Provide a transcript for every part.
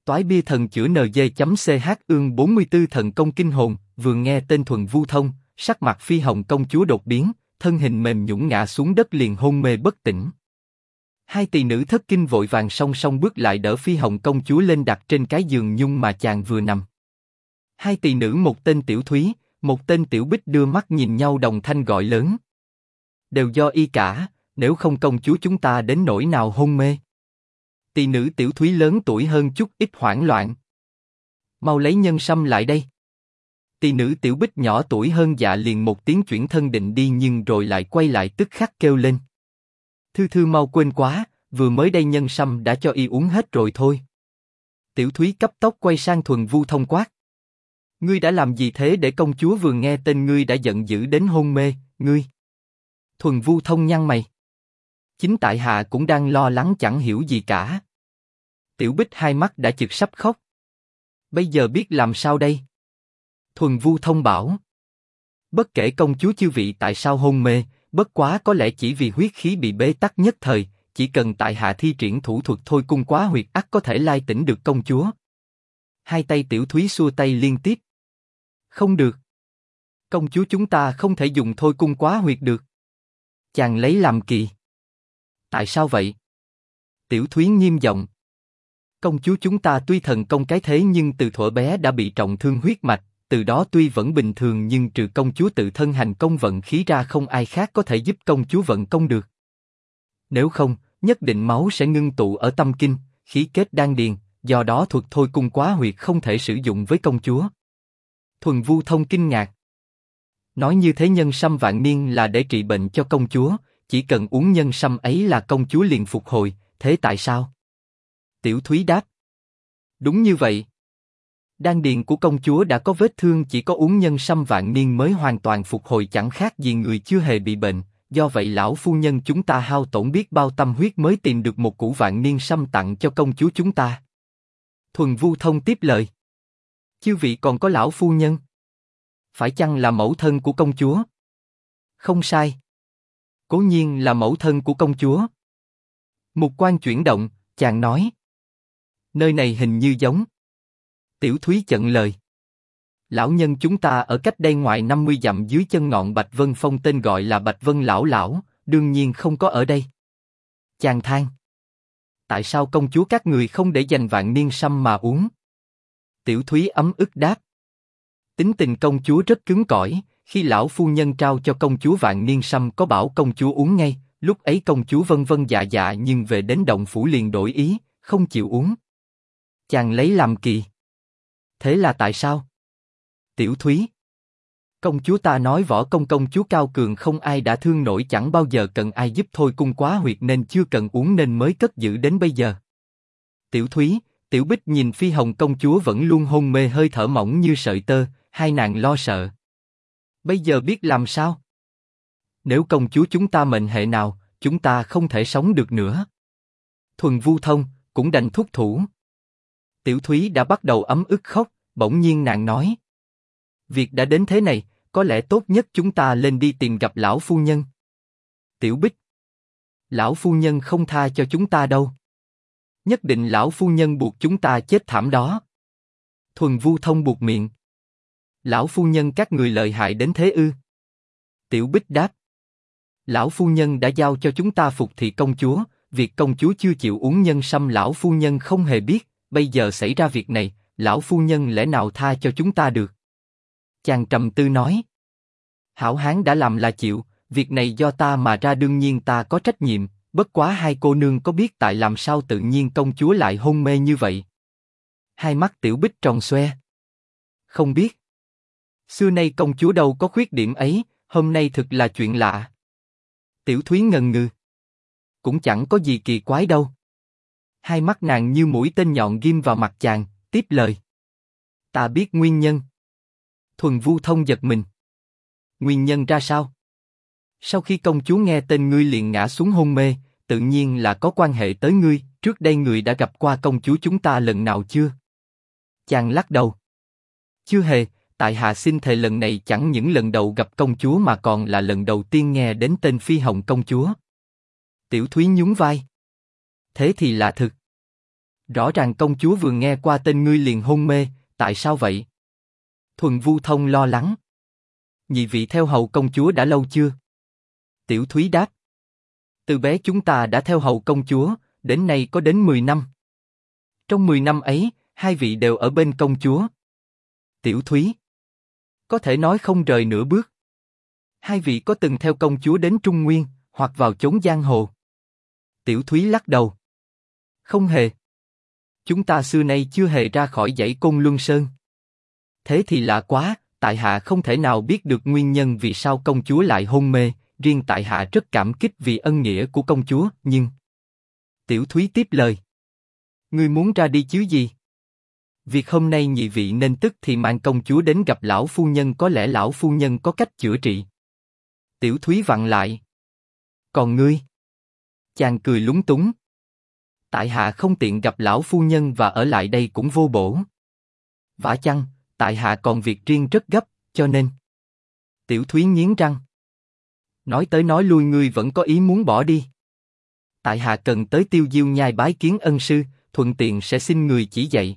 Toái bia thần chữa NG.ch ương 44 thần công kinh hồn, vừa nghe tên Thuần Vu Thông, sắc mặt Phi Hồng công chúa đột biến, thân hình mềm nhũn ngã xuống đất liền hôn mê bất tỉnh. Hai tỳ nữ thất kinh vội vàng song song bước lại đỡ Phi Hồng công chúa lên đặt trên cái giường nhung mà chàng vừa nằm. Hai tỳ nữ một tên Tiểu Thúy, một tên Tiểu Bích đưa mắt nhìn nhau đồng thanh gọi lớn. Đều do y cả, nếu không công chúa chúng ta đến nỗi nào hôn mê. Tỳ nữ Tiểu Thúy lớn tuổi hơn chút ít hoảng loạn. Mau lấy nhân sâm lại đây. Tỳ nữ Tiểu Bích nhỏ tuổi hơn dạ liền một tiếng chuyển thân định đi nhưng rồi lại quay lại tức khắc kêu lên. Thư thư mau quên quá, vừa mới đây nhân sâm đã cho y uống hết rồi thôi. Tiểu Thúy cấp tốc quay sang Thuần Vu Thông quát. Ngươi đã làm gì thế để công chúa vừa nghe tên ngươi đã giận dữ đến hôn mê, ngươi? Thuần Vu Thông nhăn mày. Chính tại hạ cũng đang lo lắng chẳng hiểu gì cả. Tiểu Bích hai mắt đã chực sắp khóc. Bây giờ biết làm sao đây? Thuần Vu Thông bảo. Bất kể công chúa chư vị tại sao hôn mê, bất quá có lẽ chỉ vì huyết khí bị bế tắc nhất thời, chỉ cần tại hạ thi triển thủ thuật thôi cung quá huyệt ắt có thể lai tỉnh được công chúa. Hai tay Tiểu Thúy xua tay liên tiếp. Không được. Công chúa chúng ta không thể dùng thôi cung quá huyệt được. Chàng lấy làm kỳ. Tại sao vậy? Tiểu Thúy nghiêm giọng. Công chúa chúng ta tuy thần công cái thế nhưng từ thuở bé đã bị trọng thương huyết mạch, từ đó tuy vẫn bình thường nhưng trừ công chúa tự thân hành công vận khí ra không ai khác có thể giúp công chúa vận công được. Nếu không, nhất định máu sẽ ngưng tụ ở tâm kinh, khí kết đan điền, do đó thuật thôi cung quá huyệt không thể sử dụng với công chúa. Thuần Vu Thông kinh ngạc. Nói như thế nhân sâm vạn niên là để trị bệnh cho công chúa, chỉ cần uống nhân sâm ấy là công chúa liền phục hồi, thế tại sao? Tiểu Thúy đáp. Đúng như vậy. Đan điền của công chúa đã có vết thương, chỉ có uống nhân sâm vạn niên mới hoàn toàn phục hồi, chẳng khác gì người chưa hề bị bệnh. Do vậy lão phu nhân chúng ta hao tổn biết bao tâm huyết mới tìm được một củ vạn niên sâm tặng cho công chúa chúng ta. Thuần Vu Thông tiếp lời. Chư vị còn có lão phu nhân. Phải chăng là mẫu thân của công chúa? Không sai. Cố nhiên là mẫu thân của công chúa. Mục quan chuyển động, chàng nói. Nơi này hình như giống. Tiểu Thúy chận lời. Lão nhân chúng ta ở cách đây ngoài 50 dặm dưới chân ngọn Bạch Vân Phong, tên gọi là Bạch Vân Lão Lão, đương nhiên không có ở đây. Chàng than. Tại sao công chúa các người không để dành vạn niên sâm mà uống? Tiểu Thúy ấm ức đáp. Tính tình công chúa rất cứng cỏi, khi lão phu nhân trao cho công chúa vạn niên sâm có bảo công chúa uống ngay, lúc ấy công chúa vân vân dạ dạ nhưng về đến động phủ liền đổi ý, không chịu uống. Chàng lấy làm kỳ. Thế là tại sao? Tiểu Thúy. Công chúa ta nói võ công công chúa cao cường không ai đã thương nổi, chẳng bao giờ cần ai giúp thôi cung quá huyệt nên chưa cần uống nên mới cất giữ đến bây giờ. Tiểu Thúy, Tiểu Bích nhìn Phi Hồng công chúa vẫn luôn hôn mê hơi thở mỏng như sợi tơ, hai nàng lo sợ. Bây giờ biết làm sao? Nếu công chúa chúng ta mệnh hệ nào, chúng ta không thể sống được nữa. Thuần Vu Thông cũng đành thúc thủ. Tiểu Thúy đã bắt đầu ấm ức khóc, bỗng nhiên nàng nói. Việc đã đến thế này, có lẽ tốt nhất chúng ta lên đi tìm gặp lão phu nhân. Tiểu Bích. Lão phu nhân không tha cho chúng ta đâu. Nhất định lão phu nhân buộc chúng ta chết thảm đó. Thuần Vu Thông buộc miệng. Lão phu nhân các người lợi hại đến thế ư? Tiểu Bích đáp. Lão phu nhân đã giao cho chúng ta phục thị công chúa, việc công chúa chưa chịu uống nhân sâm lão phu nhân không hề biết, bây giờ xảy ra việc này, lão phu nhân lẽ nào tha cho chúng ta được? Chàng trầm tư nói. Hảo hán đã làm là chịu, việc này do ta mà ra đương nhiên ta có trách nhiệm, bất quá hai cô nương có biết tại làm sao tự nhiên công chúa lại hôn mê như vậy? Hai mắt Tiểu Bích tròn xoe. Không biết. Xưa nay công chúa đâu có khuyết điểm ấy, hôm nay thực là chuyện lạ. Tiểu Thúy ngần ngừ. Cũng chẳng có gì kỳ quái đâu. Hai mắt nàng như mũi tên nhọn ghim vào mặt chàng, tiếp lời. Ta biết nguyên nhân. Thuần Vu Thông giật mình. Nguyên nhân ra sao? Sau khi công chúa nghe tên ngươi liền ngã xuống hôn mê, tự nhiên là có quan hệ tới ngươi, trước đây người đã gặp qua công chúa chúng ta lần nào chưa? Chàng lắc đầu. Chưa hề, tại hạ xin thề lần này chẳng những lần đầu gặp công chúa mà còn là lần đầu tiên nghe đến tên Phi Hồng công chúa. Tiểu Thúy nhún vai. Thế thì là thực. Rõ ràng công chúa vừa nghe qua tên ngươi liền hôn mê, tại sao vậy? Thuần Vu Thông lo lắng. Nhị vị theo hầu công chúa đã lâu chưa? Tiểu Thúy đáp. Từ bé chúng ta đã theo hầu công chúa, đến nay có đến 10 năm. Trong 10 năm ấy, hai vị đều ở bên công chúa. Tiểu Thúy. Có thể nói không rời nửa bước. Hai vị có từng theo công chúa đến Trung Nguyên, hoặc vào chốn giang hồ? Tiểu Thúy lắc đầu. Không hề. Chúng ta xưa nay chưa hề ra khỏi dãy Côn Luân Sơn. Thế thì lạ quá, tại hạ không thể nào biết được nguyên nhân vì sao công chúa lại hôn mê, riêng tại hạ rất cảm kích vì ân nghĩa của công chúa, nhưng... Tiểu Thúy tiếp lời. Ngươi muốn ra đi chứ gì? Việc hôm nay nhị vị nên tức thì mang công chúa đến gặp lão phu nhân, có lẽ lão phu nhân có cách chữa trị. Tiểu Thúy vặn lại. Còn ngươi? Chàng cười lúng túng. Tại hạ không tiện gặp lão phu nhân và ở lại đây cũng vô bổ. Vả chăng, tại hạ còn việc riêng rất gấp, cho nên... Tiểu Thúy nghiến răng. Nói tới nói lui ngươi vẫn có ý muốn bỏ đi. Tại hạ cần tới Tiêu Diêu Nhai bái kiến ân sư, thuận tiện sẽ xin người chỉ dạy.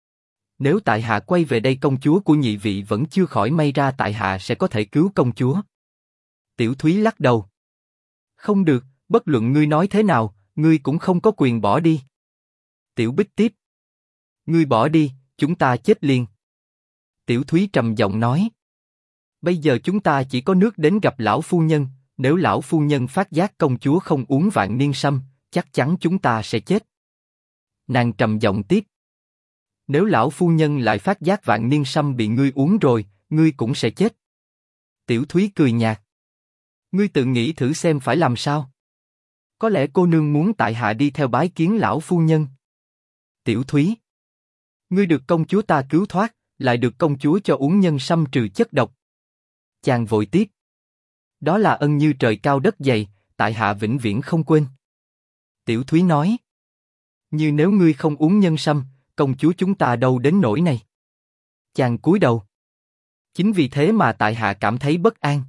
Nếu tại hạ quay về đây công chúa của nhị vị vẫn chưa khỏi, may ra tại hạ sẽ có thể cứu công chúa. Tiểu Thúy lắc đầu. Không được, bất luận ngươi nói thế nào, ngươi cũng không có quyền bỏ đi. Tiểu Bích tiếp. Ngươi bỏ đi, chúng ta chết liền. Tiểu Thúy trầm giọng nói. Bây giờ chúng ta chỉ có nước đến gặp lão phu nhân, nếu lão phu nhân phát giác công chúa không uống vạn niên sâm, chắc chắn chúng ta sẽ chết. Nàng trầm giọng tiếp. Nếu lão phu nhân lại phát giác vạn niên sâm bị ngươi uống rồi, ngươi cũng sẽ chết. Tiểu Thúy cười nhạt. Ngươi tự nghĩ thử xem phải làm sao. Có lẽ cô nương muốn tại hạ đi theo bái kiến lão phu nhân. Tiểu Thúy. Ngươi được công chúa ta cứu thoát, lại được công chúa cho uống nhân sâm trừ chất độc. Chàng vội tiếp. Đó là ân như trời cao đất dày, tại hạ vĩnh viễn không quên. Tiểu Thúy nói. Như nếu ngươi không uống nhân sâm, công chúa chúng ta đâu đến nỗi này. Chàng cúi đầu. Chính vì thế mà tại hạ cảm thấy bất an.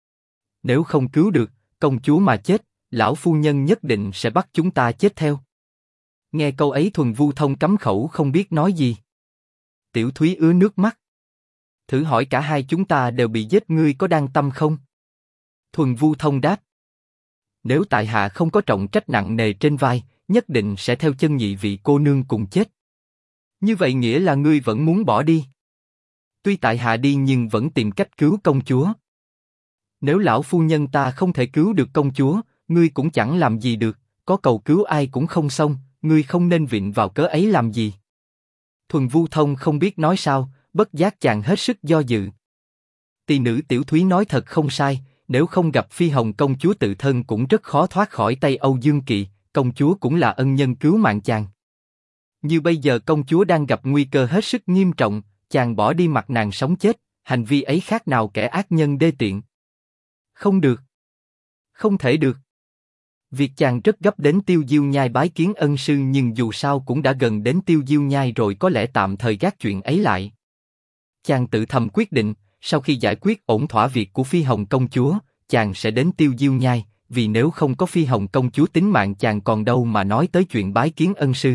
Nếu không cứu được, công chúa mà chết, lão phu nhân nhất định sẽ bắt chúng ta chết theo. Nghe câu ấy Thuần Vu Thông cấm khẩu không biết nói gì. Tiểu Thúy ứa nước mắt. Thử hỏi cả hai chúng ta đều bị giết, ngươi có đang tâm không? Thuần Vu Thông đáp. Nếu tại hạ không có trọng trách nặng nề trên vai, nhất định sẽ theo chân nhị vị cô nương cùng chết. Như vậy nghĩa là ngươi vẫn muốn bỏ đi. Tuy tại hạ đi nhưng vẫn tìm cách cứu công chúa. Nếu lão phu nhân ta không thể cứu được công chúa, ngươi cũng chẳng làm gì được, có cầu cứu ai cũng không xong, ngươi không nên vịn vào cớ ấy làm gì. Thuần Vu Thông không biết nói sao, bất giác chàng hết sức do dự. Tỳ nữ Tiểu Thúy nói thật không sai, nếu không gặp Phi Hồng công chúa tự thân cũng rất khó thoát khỏi tay Âu Dương Kỵ, công chúa cũng là ân nhân cứu mạng chàng. Như bây giờ công chúa đang gặp nguy cơ hết sức nghiêm trọng, chàng bỏ đi mặc nàng sống chết, hành vi ấy khác nào kẻ ác nhân đê tiện. Không được. Không thể được. Việc chàng rất gấp đến Tiêu Diêu Nhai bái kiến ân sư, nhưng dù sao cũng đã gần đến Tiêu Diêu Nhai rồi, có lẽ tạm thời gác chuyện ấy lại. Chàng tự thầm quyết định, sau khi giải quyết ổn thỏa việc của Phi Hồng công chúa, chàng sẽ đến Tiêu Diêu Nhai, vì nếu không có Phi Hồng công chúa tính mạng chàng còn đâu mà nói tới chuyện bái kiến ân sư.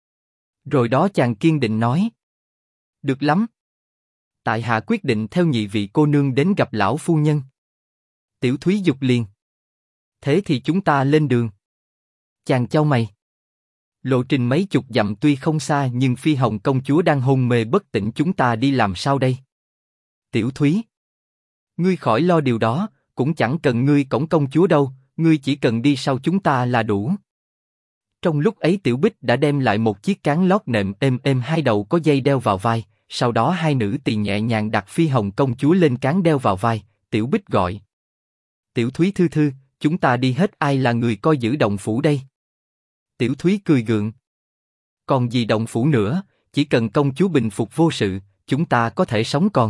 Rồi đó chàng kiên định nói. Được lắm. Tại hạ quyết định theo nhị vị cô nương đến gặp lão phu nhân. Tiểu Thúy dục liền. Thế thì chúng ta lên đường. Chàng chau mày. Lộ trình mấy chục dặm tuy không xa nhưng Phi Hồng công chúa đang hôn mê bất tỉnh, chúng ta đi làm sao đây? Tiểu Thúy. Ngươi khỏi lo điều đó, cũng chẳng cần ngươi cõng công chúa đâu, ngươi chỉ cần đi sau chúng ta là đủ. Trong lúc ấy Tiểu Bích đã đem lại một chiếc cán lót nệm êm êm, hai đầu có dây đeo vào vai, sau đó hai nữ tỳ nhẹ nhàng đặt Phi Hồng công chúa lên cán đeo vào vai. Tiểu Bích gọi. Tiểu Thúy thư thư, chúng ta đi hết, ai là người coi giữ động phủ đây? Tiểu Thúy cười gượng. Còn gì động phủ nữa, chỉ cần công chúa bình phục vô sự, chúng ta có thể sống còn.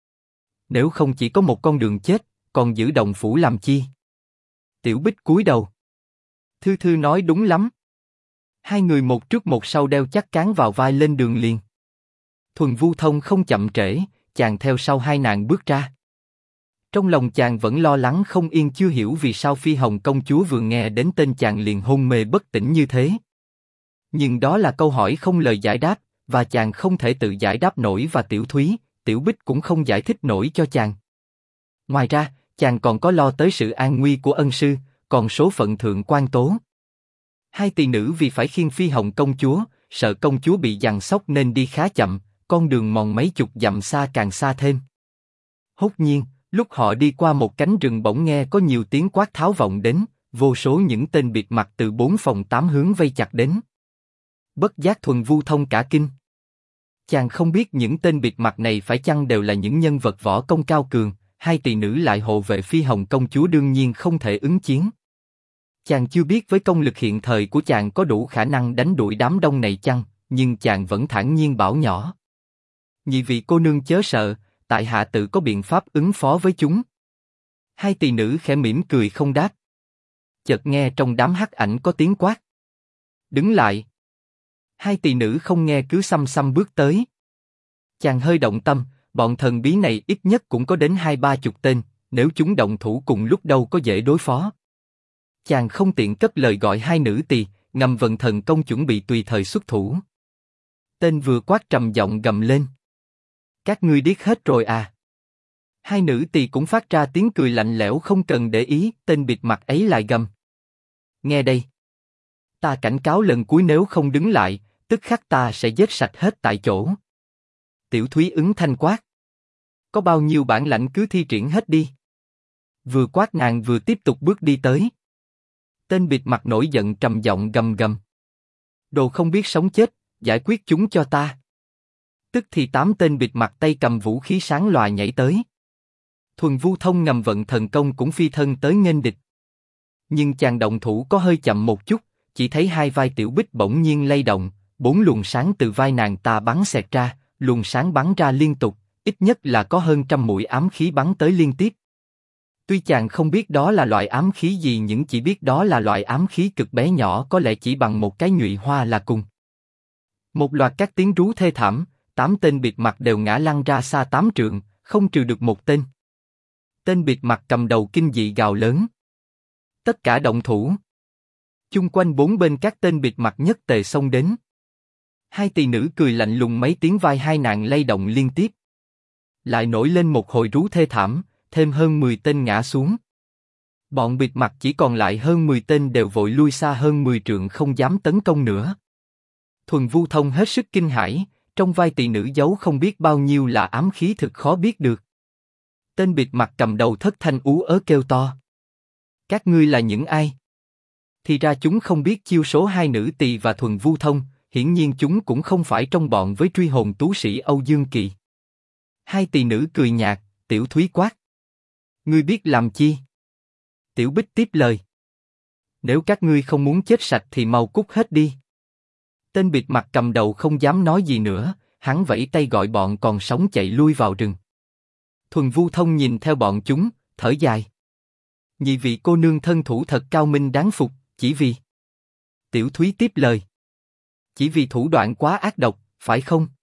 Nếu không chỉ có một con đường chết, còn giữ động phủ làm chi? Tiểu Bích cúi đầu. Thư thư nói đúng lắm. Hai người một trước một sau đeo chắc cán vào vai lên đường liền. Thuần Vu Thông không chậm trễ, chàng theo sau hai nàng bước ra. Trong lòng chàng vẫn lo lắng không yên, chưa hiểu vì sao Phi Hồng công chúa vừa nghe đến tên chàng liền hôn mê bất tỉnh như thế. Nhưng đó là câu hỏi không lời giải đáp, và chàng không thể tự giải đáp nổi và Tiểu Thúy, Tiểu Bích cũng không giải thích nổi cho chàng. Ngoài ra, chàng còn có lo tới sự an nguy của ân sư, còn số phận thượng quan tố. Hai tỳ nữ vì phải khiêng Phi Hồng công chúa, sợ công chúa bị giằng xóc nên đi khá chậm, con đường mòn mấy chục dặm xa càng xa thêm. Hốt nhiên, lúc họ đi qua một cánh rừng bỗng nghe có nhiều tiếng quát tháo vọng đến, vô số những tên bịt mặt từ 4 phòng 8 hướng vây chặt đến. Bất giác Thuần Vu Thông cả kinh. Chàng không biết những tên bịt mặt này phải chăng đều là những nhân vật võ công cao cường, hai tỳ nữ lại hộ vệ Phi Hồng công chúa đương nhiên không thể ứng chiến. Chàng chưa biết với công lực hiện thời của chàng có đủ khả năng đánh đuổi đám đông này chăng, nhưng chàng vẫn thản nhiên bảo nhỏ. Nhị vị cô nương chớ sợ, tại hạ tự có biện pháp ứng phó với chúng. Hai tỳ nữ khẽ mỉm cười không đáp. Chợt nghe trong đám hắc ảnh có tiếng quát. Đứng lại. Hai tỳ nữ không nghe cứ xăm xăm bước tới. Chàng hơi động tâm, bọn thần bí này ít nhất cũng có đến 20-30 tên, nếu chúng động thủ cùng lúc đâu có dễ đối phó. Chàng không tiện cất lời gọi hai nữ tỳ, ngầm vận thần công chuẩn bị tùy thời xuất thủ. Tên vừa quát trầm giọng gầm lên. Các ngươi điếc hết rồi à? Hai nữ tỳ cũng phát ra tiếng cười lạnh lẽo không cần để ý, tên bịt mặt ấy lại gầm. Nghe đây. Ta cảnh cáo lần cuối nếu không đứng lại, tức khắc ta sẽ giết sạch hết tại chỗ. Tiểu Thúy ứng thanh quát. Có bao nhiêu bản lãnh cứ thi triển hết đi. Vừa quát nàng vừa tiếp tục bước đi tới. Tên bịt mặt nổi giận trầm giọng gầm gầm. Đồ không biết sống chết, giải quyết chúng cho ta. Tức thì 8 tên bịt mặt tay cầm vũ khí sáng loà nhảy tới. Thuần Vu Thông ngầm vận thần công cũng phi thân tới nghênh địch. Nhưng chàng động thủ có hơi chậm một chút, chỉ thấy hai vai Tiểu Bích bỗng nhiên lay động, 4 luồng sáng từ vai nàng ta bắn xẹt ra, luồng sáng bắn ra liên tục, ít nhất là có hơn 100 mũi ám khí bắn tới liên tiếp. Tuy chàng không biết đó là loại ám khí gì nhưng chỉ biết đó là loại ám khí cực bé nhỏ có lẽ chỉ bằng một cái nhụy hoa là cùng. Một loạt các tiếng rú thê thảm, 8 tên bịt mặt đều ngã lăn ra xa 8 trượng, không trừ được một tên. Tên bịt mặt cầm đầu kinh dị gào lớn. Tất cả động thủ. Chung quanh bốn bên các tên bịt mặt nhất tề xông đến. Hai tỳ nữ cười lạnh lùng mấy tiếng vai hai nàng lay động liên tiếp. Lại nổi lên một hồi rú thê thảm, thêm hơn 10 tên ngã xuống. Bọn bịt mặt chỉ còn lại hơn 10 tên đều vội lui xa hơn 10 trượng không dám tấn công nữa. Thuần Vu Thông hết sức kinh hãi, trong vai tỳ nữ giấu không biết bao nhiêu là ám khí thực khó biết được. Tên bịt mặt cầm đầu thất thanh ú ớ kêu to. Các ngươi là những ai? Thì ra chúng không biết chiêu số hai nữ tỳ và Thuần Vu Thông, hiển nhiên chúng cũng không phải trong bọn với truy hồn tú sĩ Âu Dương Kỳ. Hai tỳ nữ cười nhạt, Tiểu Thúy quát. Ngươi biết làm chi? Tiểu Bích tiếp lời. Nếu các ngươi không muốn chết sạch thì mau cút hết đi. Tên bịt mặt cầm đầu không dám nói gì nữa, hắn vẫy tay gọi bọn còn sống chạy lui vào rừng. Thuần Vu Thông nhìn theo bọn chúng, thở dài. Nhị vị cô nương thân thủ thật cao minh đáng phục, chỉ vì... Tiểu Thúy tiếp lời. Chỉ vì thủ đoạn quá ác độc, phải không?